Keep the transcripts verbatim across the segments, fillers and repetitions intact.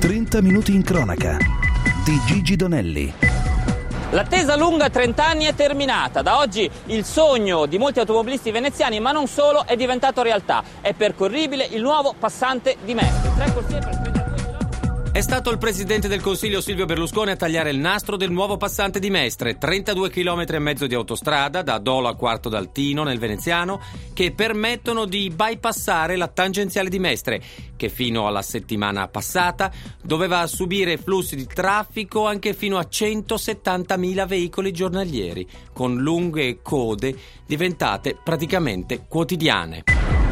trenta minuti in cronaca di Gigi Donelli. L'attesa lunga trenta anni è terminata. Da oggi il sogno di molti automobilisti veneziani, ma non solo, è diventato realtà. È percorribile il nuovo passante di Mestre. Tre corsie per trentadue chilometri. È stato il presidente del Consiglio Silvio Berlusconi a tagliare il nastro del nuovo passante di Mestre, trentadue chilometri e mezzo di autostrada da Dolo a Quarto d'Altino nel veneziano, che permettono di bypassare la tangenziale di Mestre, che fino alla settimana passata doveva subire flussi di traffico anche fino a centosettantamila veicoli giornalieri, con lunghe code diventate praticamente quotidiane.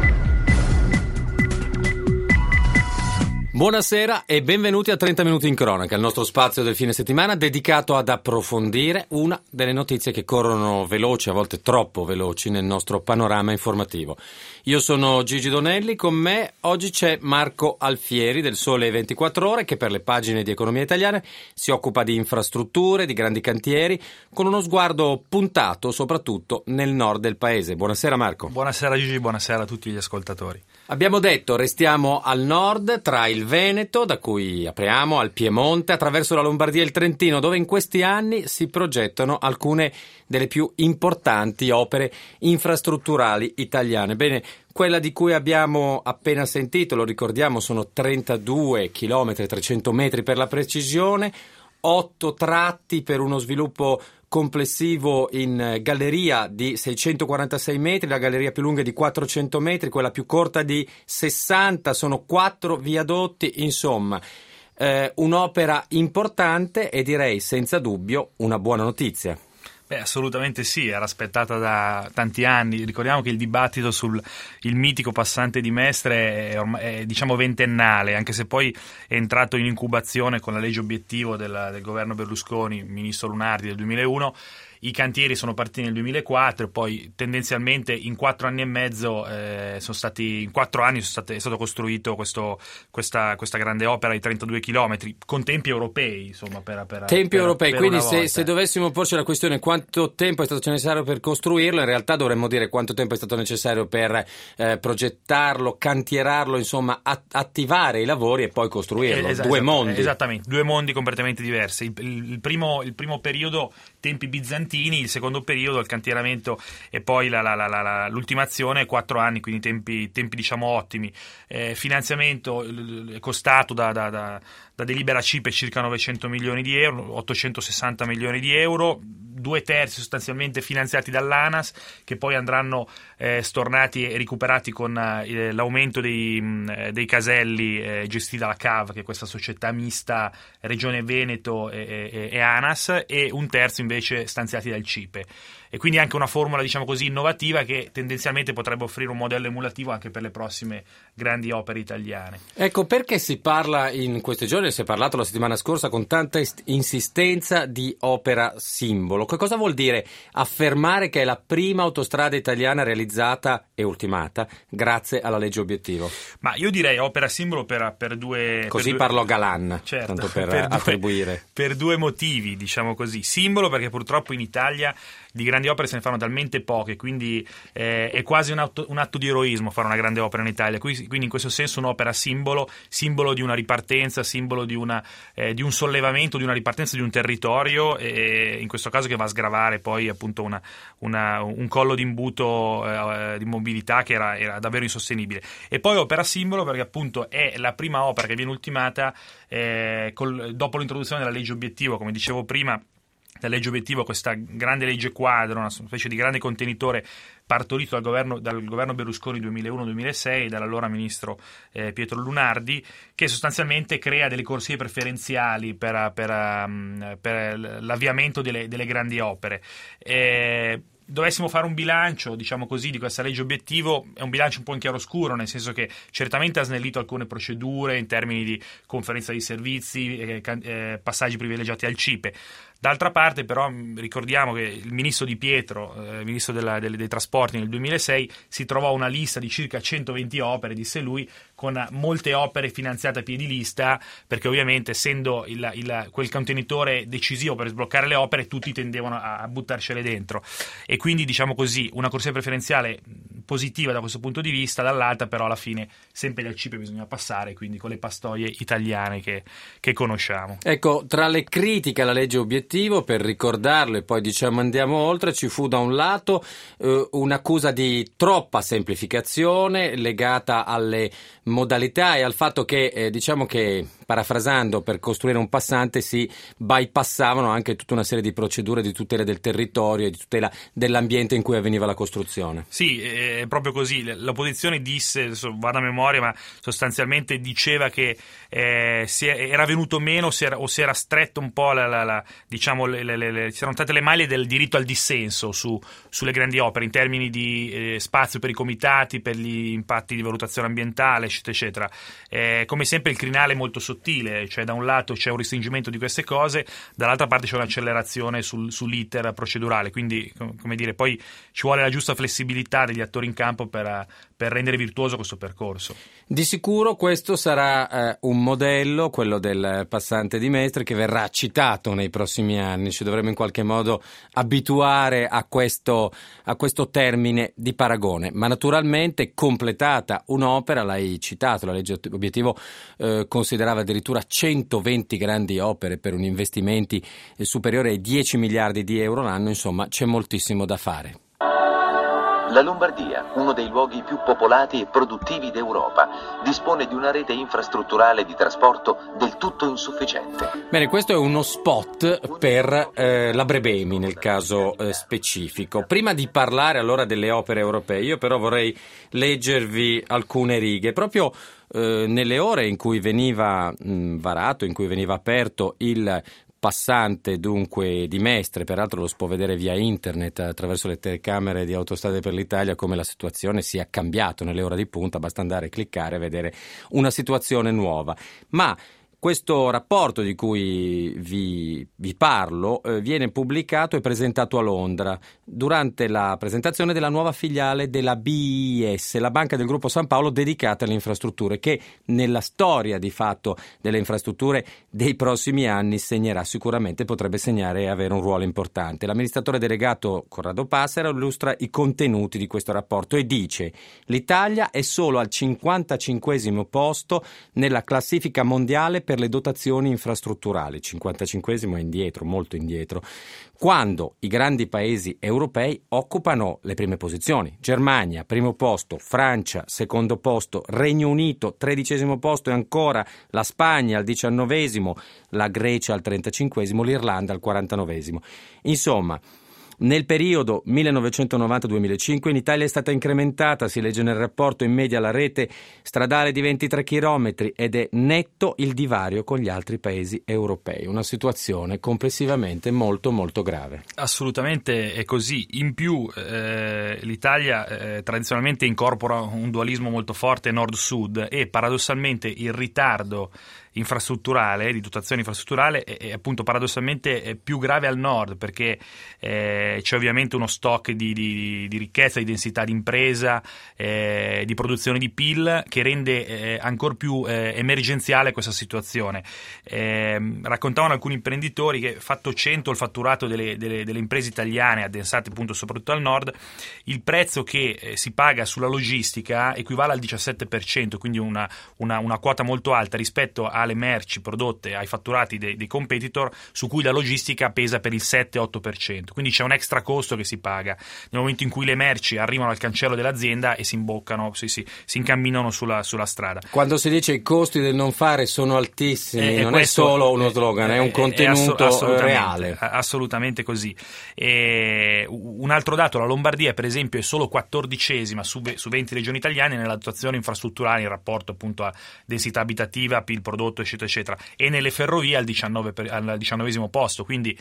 Buonasera e benvenuti a trenta minuti in cronaca, il nostro spazio del fine settimana dedicato ad approfondire una delle notizie che corrono veloci, a volte troppo veloci, nel nostro panorama informativo. Io sono Gigi Donelli, con me oggi c'è Marco Alfieri del Sole ventiquattro Ore, che per le pagine di Economia Italiana si occupa di infrastrutture, di grandi cantieri, con uno sguardo puntato soprattutto nel nord del paese. Buonasera Marco. Buonasera Gigi, buonasera a tutti gli ascoltatori. Abbiamo detto restiamo al nord, tra il Veneto, da cui apriamo, al Piemonte, attraverso la Lombardia e il Trentino, dove in questi anni si progettano alcune delle più importanti opere infrastrutturali italiane. Bene, quella di cui abbiamo appena sentito, lo ricordiamo, sono trentadue chilometri, trecento metri per la precisione, otto tratti per uno sviluppo complessivo in galleria di seicentoquarantasei metri, la galleria più lunga è di quattrocento metri, quella più corta di sessanta, sono quattro viadotti, insomma eh, un'opera importante e direi senza dubbio una buona notizia. Beh, assolutamente sì, era aspettata da tanti anni. Ricordiamo che il dibattito sul il mitico passante di Mestre è, ormai, è diciamo ventennale, anche se poi è entrato in incubazione con la legge obiettivo del, del governo Berlusconi, ministro Lunardi del duemilauno. I cantieri sono partiti nel duemilaquattro e poi tendenzialmente in quattro anni e mezzo eh, sono stati in quattro anni sono state, è stato costruito questo, questa, questa grande opera di trentadue chilometri con tempi europei, insomma, per, per tempi per, europei. per quindi una se, volta. se dovessimo porci la questione quanto tempo è stato necessario per costruirlo, in realtà dovremmo dire quanto tempo è stato necessario per eh, progettarlo, cantierarlo, insomma at- attivare i lavori e poi costruirlo. Es- due esatt- mondi. Esattamente, due mondi completamente diversi. Il, il, il, primo, il primo periodo tempi bizantini, il secondo periodo il cantieramento e poi la, la, la, la, l'ultimazione quattro anni, quindi tempi, tempi diciamo ottimi. Eh, finanziamento eh, costato da, da, da, da delibera C I P E circa novecento milioni di euro, ottocentosessanta milioni di euro, due terzi sostanzialmente finanziati dall'ANAS, che poi andranno eh, stornati e recuperati con eh, l'aumento dei, mh, dei caselli eh, gestiti dalla C A V, che è questa società mista Regione Veneto e, e, e ANAS, e un terzo invece stanziati dal C I P E. E quindi anche una formula, diciamo così, innovativa che tendenzialmente potrebbe offrire un modello emulativo anche per le prossime grandi opere italiane. Ecco, perché si parla in questi giorni, si è parlato la settimana scorsa con tanta insistenza di opera simbolo. Che cosa vuol dire affermare che è la prima autostrada italiana realizzata e ultimata grazie alla legge obiettivo? Ma io direi opera simbolo per, per due... Così per due, parlò Galan, certo, tanto per, per due, attribuire. Per due motivi, diciamo così. Simbolo perché purtroppo in Italia di grandi opere se ne fanno talmente poche, quindi eh, è quasi un atto, un atto di eroismo fare una grande opera in Italia, quindi, quindi in questo senso un'opera simbolo, simbolo di una ripartenza, simbolo di, una, eh, di un sollevamento, di una ripartenza di un territorio, e in questo caso che va a sgravare poi appunto una, una, un collo di imbuto eh, di mobilità che era, era davvero insostenibile. E poi opera simbolo perché appunto è la prima opera che viene ultimata eh, col, dopo l'introduzione della legge obiettivo, come dicevo prima. La legge obiettivo, questa grande legge quadro, una specie di grande contenitore partorito dal governo, dal governo Berlusconi duemilauno duemilasei e dall'allora ministro eh, Pietro Lunardi, che sostanzialmente crea delle corsie preferenziali per, per, um, per l'avviamento delle, delle grandi opere. Eh, Dovessimo fare un bilancio, diciamo così, di questa legge obiettivo, è un bilancio un po' in chiaroscuro, nel senso che certamente ha snellito alcune procedure in termini di conferenza di servizi, eh, eh, passaggi privilegiati al C I P E. D'altra parte però ricordiamo che il ministro Di Pietro, eh, ministro della, dei, dei trasporti nel duemilasei, si trovò una lista di circa centoventi opere, disse lui, con molte opere finanziate a piedi lista, perché ovviamente essendo il, il, quel contenitore decisivo per sbloccare le opere, tutti tendevano a, a buttarcele dentro, e quindi diciamo così una corsia preferenziale positiva da questo punto di vista. Dall'altra però alla fine sempre dal C I P E bisogna passare, quindi con le pastoie italiane che, che conosciamo. Ecco, tra le critiche alla legge obiettivo, per ricordarlo e poi diciamo andiamo oltre, ci fu da un lato eh, un'accusa di troppa semplificazione legata alle modalità e al fatto che eh, diciamo che, parafrasando, per costruire un passante si bypassavano anche tutta una serie di procedure di tutela del territorio e di tutela dell'ambiente in cui avveniva la costruzione. Sì, è proprio così. L'opposizione disse, adesso vado a memoria, ma sostanzialmente diceva che eh, si era venuto meno si era, o si era stretto un po' la, la, la, diciamo le, le, le, ci erano state le maglie del diritto al dissenso su, sulle grandi opere in termini di eh, spazio per i comitati, per gli impatti di valutazione ambientale, eccetera eccetera. Eh, come sempre il crinale è molto sottile, cioè da un lato c'è un restringimento di queste cose, dall'altra parte c'è un'accelerazione sul, sull'iter procedurale, quindi come dire, poi ci vuole la giusta flessibilità degli attori in campo per, per rendere virtuoso questo percorso. Di sicuro questo sarà eh, un modello, quello del passante di Mestre, che verrà citato nei prossimi anni. Ci dovremo in qualche modo abituare a questo, a questo termine di paragone, ma naturalmente completata un'opera, l'hai citato, la legge obiettivo eh, considerava addirittura centoventi grandi opere per un investimenti eh, superiore ai dieci miliardi di euro l'anno, insomma c'è moltissimo da fare. La Lombardia, uno dei luoghi più popolati e produttivi d'Europa, dispone di una rete infrastrutturale di trasporto del tutto insufficiente. Bene, questo è uno spot per eh, la Brebemi nel caso eh, specifico. Prima di parlare allora delle opere europee, io però vorrei leggervi alcune righe. Proprio eh, nelle ore in cui veniva mh, varato, in cui veniva aperto il passante dunque di Mestre, peraltro lo si può vedere via internet attraverso le telecamere di Autostrade per l'Italia come la situazione sia cambiata nelle ore di punta, basta andare a cliccare e vedere una situazione nuova. Ma questo rapporto di cui vi, vi parlo eh, viene pubblicato e presentato a Londra durante la presentazione della nuova filiale della B I S, la banca del Gruppo San Paolo dedicata alle infrastrutture, che nella storia di fatto delle infrastrutture dei prossimi anni segnerà sicuramente, potrebbe segnare e avere un ruolo importante. L'amministratore delegato Corrado Passera illustra i contenuti di questo rapporto e dice: l'Italia è solo al cinquantacinquesimo posto nella classifica mondiale per le dotazioni infrastrutturali, cinquantacinquesimo è indietro, molto indietro, quando i grandi paesi europei occupano le prime posizioni. Germania, primo posto, Francia, secondo posto, Regno Unito, tredicesimo posto e ancora la Spagna al diciannovesimo, la Grecia al trentacinquesimo, l'Irlanda al quarantanovesimo. Insomma, nel periodo millenovecentonovanta duemilacinque in Italia è stata incrementata, si legge nel rapporto, in media la rete stradale di ventitré chilometri ed è netto il divario con gli altri paesi europei. Una situazione complessivamente molto molto grave. Assolutamente è così. In più eh, l'Italia eh, tradizionalmente incorpora un dualismo molto forte nord-sud e paradossalmente il ritardo infrastrutturale, di dotazione infrastrutturale è, è appunto paradossalmente è più grave al nord, perché eh, c'è ovviamente uno stock di, di, di ricchezza, di densità di impresa, eh, di produzione di P I L che rende eh, ancora più eh, emergenziale questa situazione. Eh, raccontavano alcuni imprenditori che, fatto cento il fatturato delle, delle, delle imprese italiane addensate appunto soprattutto al nord, il prezzo che eh, si paga sulla logistica equivale al diciassette per cento, quindi una, una, una quota molto alta rispetto a alle merci prodotte, ai fatturati dei, dei competitor, su cui la logistica pesa per il sette otto per cento. Quindi c'è un extra costo che si paga nel momento in cui le merci arrivano al cancello dell'azienda e si imboccano, si, si, si incamminano sulla, sulla strada. Quando si dice i costi del non fare sono altissimi, eh, non questo, è solo uno slogan, è, è un contenuto è assolutamente, reale. Assolutamente così. E un altro dato, la Lombardia per esempio è solo quattordicesima su, su venti regioni italiane nella dotazione infrastrutturale in rapporto appunto a densità abitativa, P I L prodotto gasdotto, eccetera, eccetera, e nelle ferrovie al, diciannove per, al diciannovesimo posto. Quindi,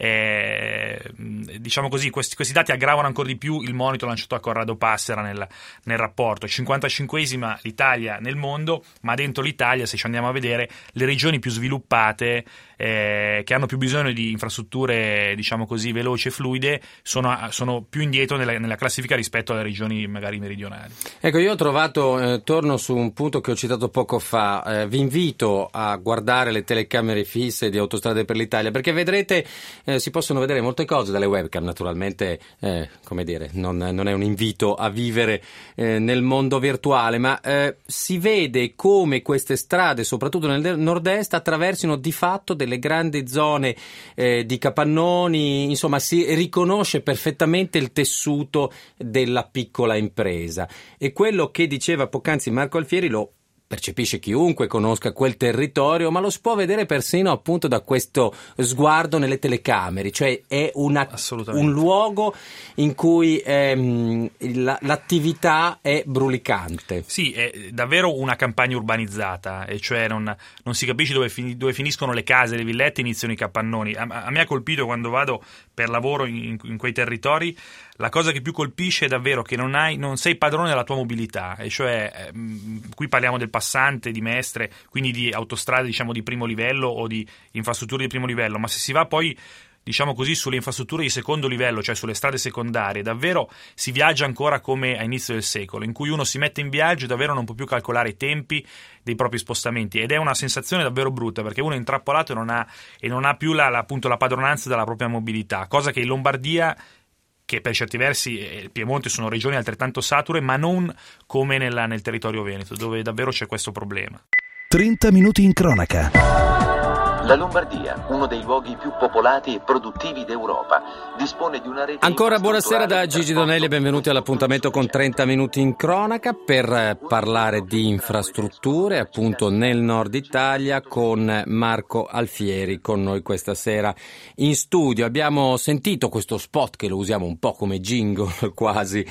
eh, diciamo così, questi, questi dati aggravano ancora di più il monito lanciato a Corrado Passera nel, nel rapporto. cinquantacinquesima l'Italia nel mondo, ma dentro l'Italia, se ci andiamo a vedere, le regioni più sviluppate, eh, che hanno più bisogno di infrastrutture, diciamo così, veloci e fluide, sono, sono più indietro nella, nella classifica rispetto alle regioni magari meridionali. Ecco, io ho trovato, eh, torno su un punto che ho citato poco fa, eh, vi invito a guardare le telecamere fisse di Autostrade per l'Italia, perché vedrete, eh, si possono vedere molte cose dalle webcam, naturalmente, eh, come dire, non, non è un invito a vivere eh, nel mondo virtuale, ma eh, si vede come queste strade, soprattutto nel nord-est, attraversino di fatto delle grandi zone eh, di capannoni, insomma si riconosce perfettamente il tessuto della piccola impresa, e quello che diceva poc'anzi Marco Alfieri lo percepisce chiunque conosca quel territorio, ma lo si può vedere persino appunto da questo sguardo nelle telecamere, cioè è una, un luogo in cui ehm, la, l'attività è brulicante. Sì, è davvero una campagna urbanizzata, e cioè non, non si capisce dove, fin, dove finiscono le case, le villette, iniziano i capannoni. A, a me ha colpito, quando vado per lavoro in, in quei territori, la cosa che più colpisce è davvero che non, hai, non sei padrone della tua mobilità, e cioè ehm, qui parliamo del passante, di Mestre, quindi di autostrade, diciamo, di primo livello o di infrastrutture di primo livello, ma se si va poi, diciamo così, sulle infrastrutture di secondo livello, cioè sulle strade secondarie, davvero si viaggia ancora come a inizio del secolo, in cui uno si mette in viaggio e davvero non può più calcolare i tempi dei propri spostamenti, ed è una sensazione davvero brutta, perché uno è intrappolato e non ha, e non ha più la, la, appunto, la padronanza della propria mobilità, cosa che in Lombardia, che per certi versi il Piemonte, sono regioni altrettanto sature, ma non come nella, nel territorio veneto, dove davvero c'è questo problema. trenta minuti in cronaca. La Lombardia, uno dei luoghi più popolati e produttivi d'Europa, dispone di una rete. Ancora buonasera da Gigi Donelli e benvenuti all'appuntamento con trenta minuti in cronaca per parlare di infrastrutture appunto nel nord Italia con Marco Alfieri con noi questa sera in studio. Abbiamo sentito questo spot che lo usiamo un po' come jingle quasi.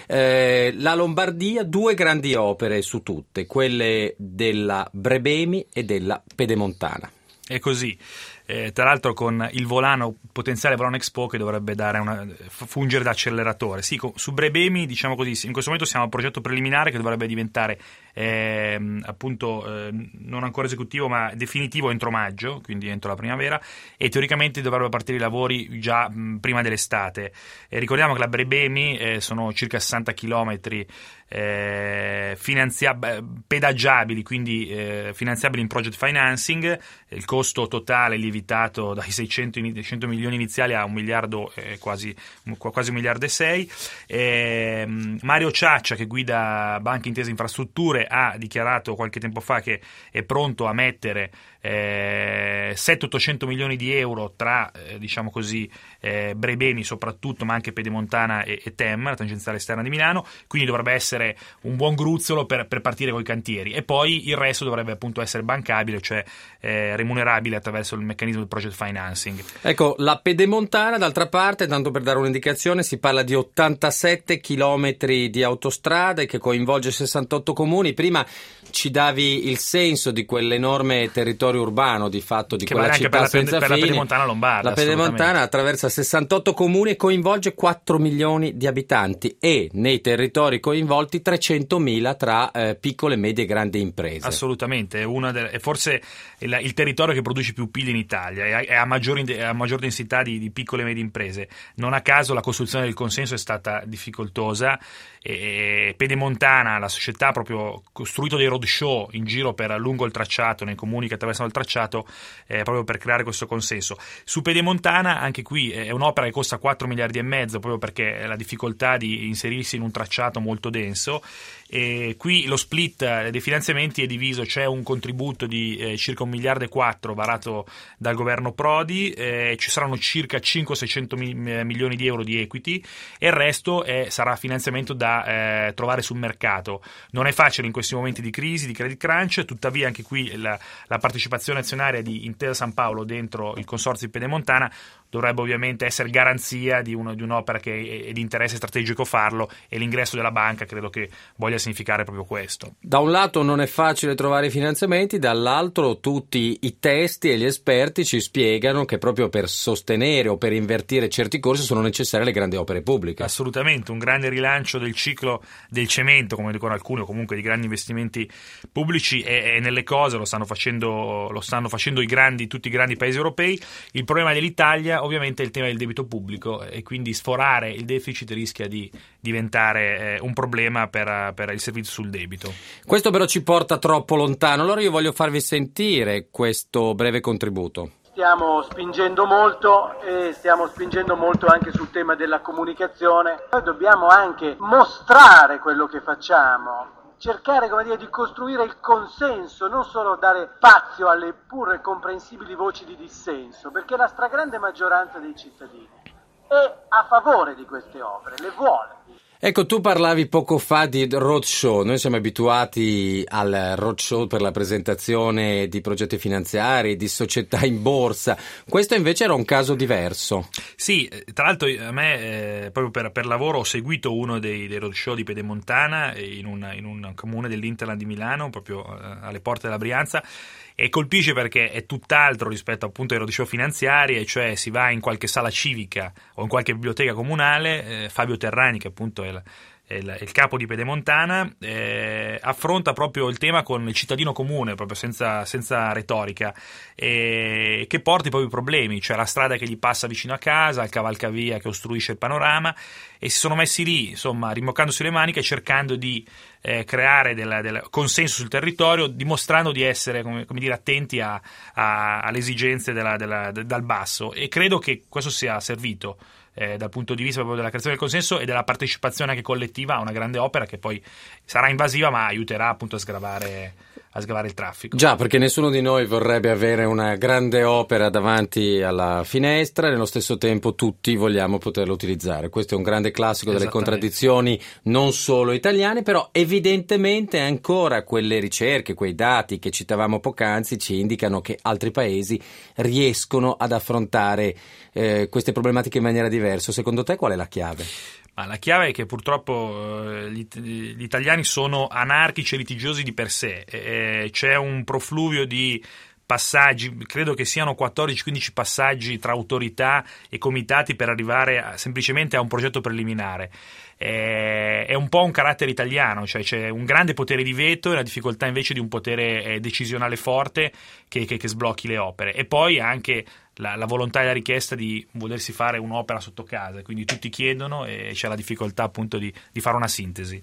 Eh, la Lombardia, due grandi opere su tutte, quelle della Brebemi e della Pedemontana. È così, eh, tra l'altro con il volano, potenziale volano Expo, che dovrebbe dare una, fungere da acceleratore. Sì, su Brebemi, diciamo così, in questo momento siamo al progetto preliminare che dovrebbe diventare eh, appunto eh, non ancora esecutivo ma definitivo entro maggio, quindi entro la primavera, e teoricamente dovrebbero partire i lavori già mh, prima dell'estate. E ricordiamo che la Brebemi eh, sono circa sessanta chilometri Eh, finanziab- pedaggiabili, quindi eh, finanziabili in project financing. Il costo totale lievitato dai seicento milioni iniziali a un miliardo, eh, quasi, quasi un miliardo e sei. Eh, Mario Ciaccia, che guida Banca Intesa Infrastrutture, ha dichiarato qualche tempo fa che è pronto a mettere eh, settecento ottocento milioni di euro tra eh, diciamo così eh, Brebemi soprattutto, ma anche Pedemontana e, e Tem, la tangenziale esterna di Milano, quindi dovrebbe essere un buon gruzzolo per, per partire con i cantieri, e poi il resto dovrebbe appunto essere bancabile, cioè eh, remunerabile attraverso il meccanismo del project financing. Ecco, la Pedemontana, d'altra parte, tanto per dare un'indicazione, si parla di ottantasette chilometri di autostrade che coinvolge sessantotto comuni. Prima ci davi il senso di quell'enorme territorio urbano, di fatto, di che quella vale città anche per senza la, per fine. la Pedemontana Lombarda. La Pedemontana attraversa sessantotto comuni e coinvolge quattro milioni di abitanti, e nei territori coinvolti trecentomila tra eh, piccole, medie e grandi imprese. Assolutamente, è, una delle, è forse il, il territorio che produce più P I L in Italia, è a maggior, a maggior densità di, di piccole e medie imprese. Non a caso la costruzione del consenso è stata difficoltosa, e Pedemontana, la società, ha proprio costruito dei roadshow in giro per lungo il tracciato, nei comuni che attraversano il tracciato, eh, proprio per creare questo consenso. Su Pedemontana, anche qui è un'opera che costa quattro miliardi e mezzo, proprio perché la difficoltà di inserirsi in un tracciato molto denso. E qui lo split dei finanziamenti è diviso: c'è un contributo di eh, circa un miliardo e quattro varato dal governo Prodi, eh, ci saranno circa cinquecento seicento milioni di euro di equity e il resto è, sarà finanziamento da eh, trovare sul mercato. Non è facile in questi momenti di crisi, di credit crunch, tuttavia anche qui la, la partecipazione azionaria di Intesa San Paolo dentro il consorzio di Pedemontana dovrebbe ovviamente essere garanzia di, uno, di un'opera che è di interesse strategico farlo, e l'ingresso della banca credo che voglia significare proprio questo. Da un lato non è facile trovare i finanziamenti, dall'altro tutti i testi e gli esperti ci spiegano che proprio per sostenere o per invertire certi corsi sono necessarie le grandi opere pubbliche. Assolutamente, un grande rilancio del ciclo del cemento, come dicono alcuni, o comunque di grandi investimenti pubblici, e, e nelle cose lo stanno facendo, lo stanno facendo i grandi, tutti i grandi paesi europei. Il problema dell'Italia ovviamente è il tema del debito pubblico, e quindi sforare il deficit rischia di diventare eh, un problema per, per il servizio sul debito. Questo però ci porta troppo lontano, allora io voglio farvi sentire questo breve contributo. Stiamo spingendo molto e stiamo spingendo molto anche sul tema della comunicazione. Noi dobbiamo anche mostrare quello che facciamo, cercare, come dire, di costruire il consenso, non solo dare spazio alle pur comprensibili voci di dissenso, perché la stragrande maggioranza dei cittadini è a favore di queste opere, le vuole. Ecco, tu parlavi poco fa di roadshow, noi siamo abituati al roadshow per la presentazione di progetti finanziari, di società in borsa, questo invece era un caso diverso. Sì, tra l'altro a me eh, proprio per, per lavoro ho seguito uno dei, dei roadshow di Pedemontana in un, in un comune dell'Interland di Milano, proprio eh, alle porte della Brianza, e colpisce perché è tutt'altro rispetto appunto ai roadshow finanziari, e cioè si va in qualche sala civica o in qualche biblioteca comunale. eh, Fabio Terrani, che appunto è il, è il, il capo di Pedemontana, eh, affronta proprio il tema con il cittadino comune, proprio senza, senza retorica, e che porta proprio i problemi, cioè la strada che gli passa vicino a casa, il cavalcavia che ostruisce il panorama, e si sono messi lì, insomma, rimboccandosi le maniche, cercando di eh, creare del, del consenso sul territorio, dimostrando di essere, come, come dire, attenti a, a, alle esigenze della, della, de, dal basso, e credo che questo sia servito eh, dal punto di vista proprio della creazione del consenso e della partecipazione anche collettiva a una grande opera che poi sarà invasiva, ma aiuterà appunto a sgravare a sgravare il traffico. Già, perché nessuno di noi vorrebbe avere una grande opera davanti alla finestra, e nello stesso tempo tutti vogliamo poterla utilizzare. Questo è un grande classico delle contraddizioni non solo italiane, però evidentemente ancora quelle ricerche, quei dati che citavamo poc'anzi ci indicano che altri paesi riescono ad affrontare eh, queste problematiche in maniera diversa. Secondo te qual è la chiave? Ma la chiave è che purtroppo eh, gli, gli italiani sono anarchici e litigiosi di per sé. Eh, c'è un profluvio di passaggi, credo che siano quattordici quindici passaggi tra autorità e comitati per arrivare a, semplicemente a un progetto preliminare. Eh, è un po' un carattere italiano, cioè c'è un grande potere di veto e la difficoltà invece di un potere eh, decisionale forte che, che, che sblocchi le opere, e poi anche La, la volontà e la richiesta di volersi fare un'opera sotto casa, quindi tutti chiedono e c'è la difficoltà appunto di, di fare una sintesi.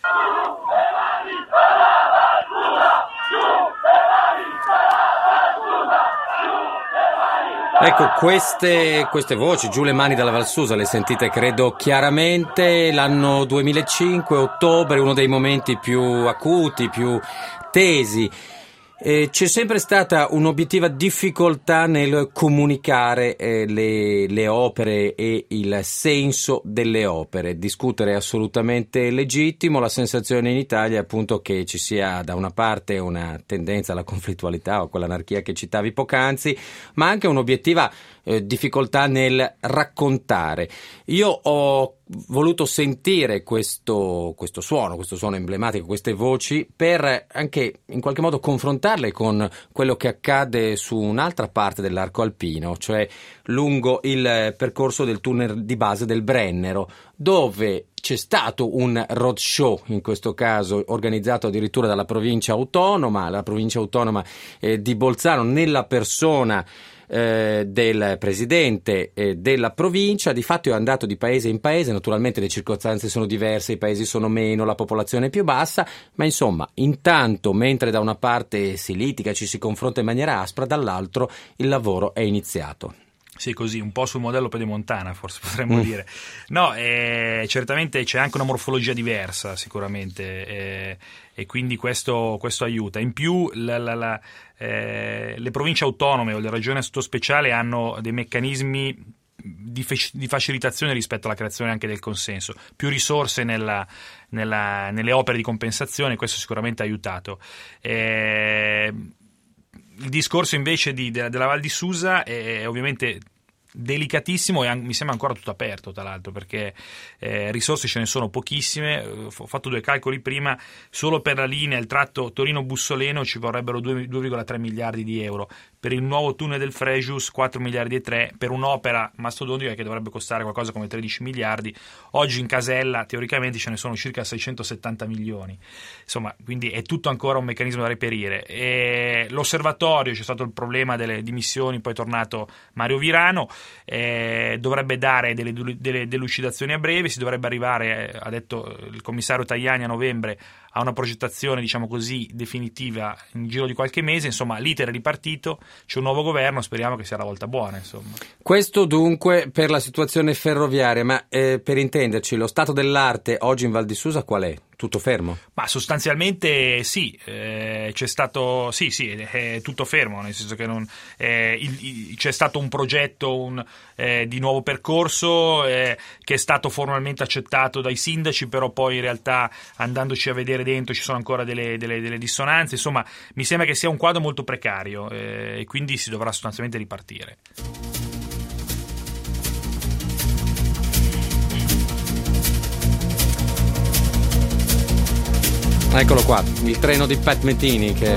Ecco, queste, queste voci, giù le mani dalla Valsusa, le sentite credo chiaramente. L'anno duemilacinque, ottobre, uno dei momenti più acuti, più tesi. Eh, c'è sempre stata un'obiettiva difficoltà nel comunicare eh, le, le opere e il senso delle opere. Discutere è assolutamente legittimo. La sensazione in Italia è appunto che ci sia da una parte una tendenza alla conflittualità o quell'anarchia che citavi poc'anzi, ma anche un'obiettiva eh, difficoltà nel raccontare. Io ho voluto sentire questo, questo suono, questo suono emblematico, queste voci, per anche in qualche modo confrontarle con quello che accade su un'altra parte dell'arco alpino, cioè lungo il percorso del tunnel di base del Brennero, dove c'è stato un roadshow, in questo caso organizzato addirittura dalla provincia autonoma, la provincia autonoma eh, di Bolzano, nella persona Eh, del presidente eh, della provincia. Di fatto è andato di paese in paese, naturalmente le circostanze sono diverse, i paesi sono meno, la popolazione è più bassa, ma insomma, intanto, mentre da una parte si litiga, ci si confronta in maniera aspra, dall'altro il lavoro è iniziato. Sì, così, un po' sul modello Pedemontana, forse potremmo mm. dire. No, eh, certamente c'è anche una morfologia diversa, sicuramente, eh, e quindi questo, questo aiuta. In più, la, la, la, eh, le province autonome o le regioni a statuto speciale hanno dei meccanismi di, fe- di facilitazione rispetto alla creazione anche del consenso. Più risorse nella, nella, nelle opere di compensazione, questo sicuramente ha aiutato. Eh, Il discorso invece di, della, della Val di Susa è ovviamente delicatissimo e an- mi sembra ancora tutto aperto, tra l'altro, perché eh, risorse ce ne sono pochissime. Ho fatto due calcoli prima: solo per la linea, il tratto Torino-Bussoleno ci vorrebbero due virgola tre miliardi di euro, per il nuovo tunnel del Frejus quattro miliardi e tre, per un'opera mastodontica che dovrebbe costare qualcosa come tredici miliardi. Oggi in casella teoricamente ce ne sono circa seicentosettanta milioni, insomma, quindi è tutto ancora un meccanismo da reperire. E l'osservatorio, c'è stato il problema delle dimissioni, poi è tornato Mario Virano, eh, dovrebbe dare delle, delle delucidazioni a breve, si dovrebbe arrivare, eh, ha detto il commissario Tajani, a novembre a una progettazione, diciamo così, definitiva in giro di qualche mese. Insomma, l'iter è ripartito, c'è un nuovo governo, speriamo che sia la volta buona, insomma. Questo dunque per la situazione ferroviaria, ma eh, per intenderci, lo stato dell'arte oggi in Val di Susa qual è? Tutto fermo? Ma sostanzialmente sì, eh, c'è stato sì sì è tutto fermo, nel senso che non, eh, il, il, c'è stato un progetto un, eh, di nuovo percorso eh, che è stato formalmente accettato dai sindaci, però poi in realtà, andandoci a vedere dentro, ci sono ancora delle, delle, delle dissonanze. Insomma, mi sembra che sia un quadro molto precario, eh, e quindi si dovrà sostanzialmente ripartire. Eccolo qua, il treno di Pat Metini che,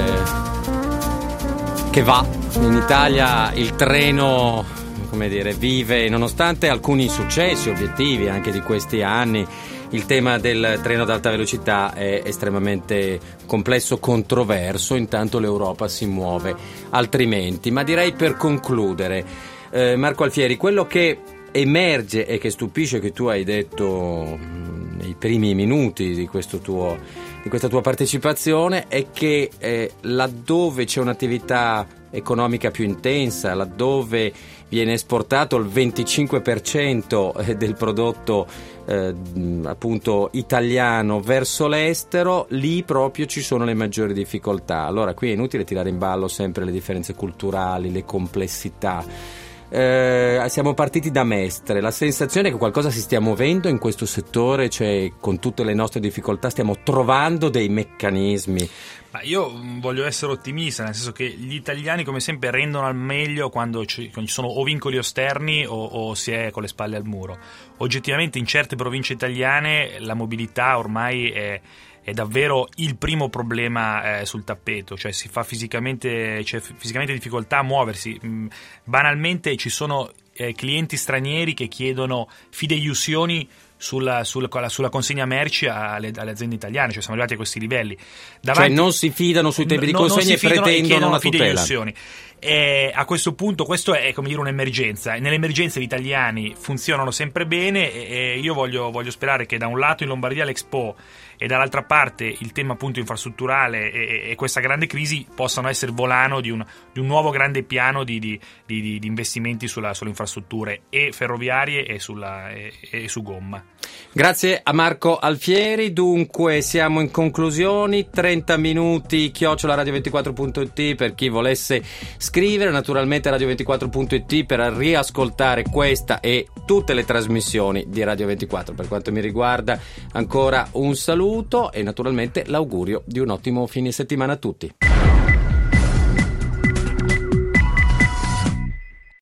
che va. In Italia il treno, come dire, vive, nonostante alcuni successi obiettivi anche di questi anni. Il tema del treno ad alta velocità è estremamente complesso, controverso, intanto l'Europa si muove altrimenti. Ma direi, per concludere, eh, Marco Alfieri, quello che emerge e che stupisce, che tu hai detto nei primi minuti di questo tuo di questa tua partecipazione, è che eh, laddove c'è un'attività economica più intensa, laddove viene esportato il venticinque per cento del prodotto eh, appunto italiano verso l'estero, lì proprio ci sono le maggiori difficoltà. Allora qui è inutile tirare in ballo sempre le differenze culturali, le complessità. Eh, siamo partiti da Mestre, la sensazione è che qualcosa si stia muovendo in questo settore, cioè con tutte le nostre difficoltà stiamo trovando dei meccanismi. Ma io voglio essere ottimista, nel senso che gli italiani, come sempre, rendono al meglio quando ci, quando ci sono o vincoli esterni o, o si è con le spalle al muro. Oggettivamente in certe province italiane la mobilità ormai è è davvero il primo problema eh, sul tappeto, cioè si fa fisicamente, c'è fisicamente difficoltà a muoversi. Mm, banalmente ci sono eh, clienti stranieri che chiedono fideiussioni sulla, sulla, sulla consegna merci alle, alle aziende italiane, cioè siamo arrivati a questi livelli. Davanti, cioè non si fidano sui tempi di consegna e pretendono una tutela. E a questo punto questo è, come dire, un'emergenza. Nell'emergenza gli italiani funzionano sempre bene, e io voglio, voglio sperare che da un lato in Lombardia l'Expo e dall'altra parte il tema appunto infrastrutturale e, e questa grande crisi possano essere volano di un, di un nuovo grande piano di, di, di, di investimenti sulla, sulle infrastrutture e ferroviarie e, sulla, e, e su gomma. Grazie a Marco Alfieri. Dunque siamo in conclusioni, trenta minuti chiocciola radio ventiquattro punto it per chi volesse scrivere, naturalmente radio ventiquattro punto it per riascoltare questa e tutte le trasmissioni di Radio ventiquattro. Per quanto mi riguarda ancora un saluto e naturalmente l'augurio di un ottimo fine settimana a tutti.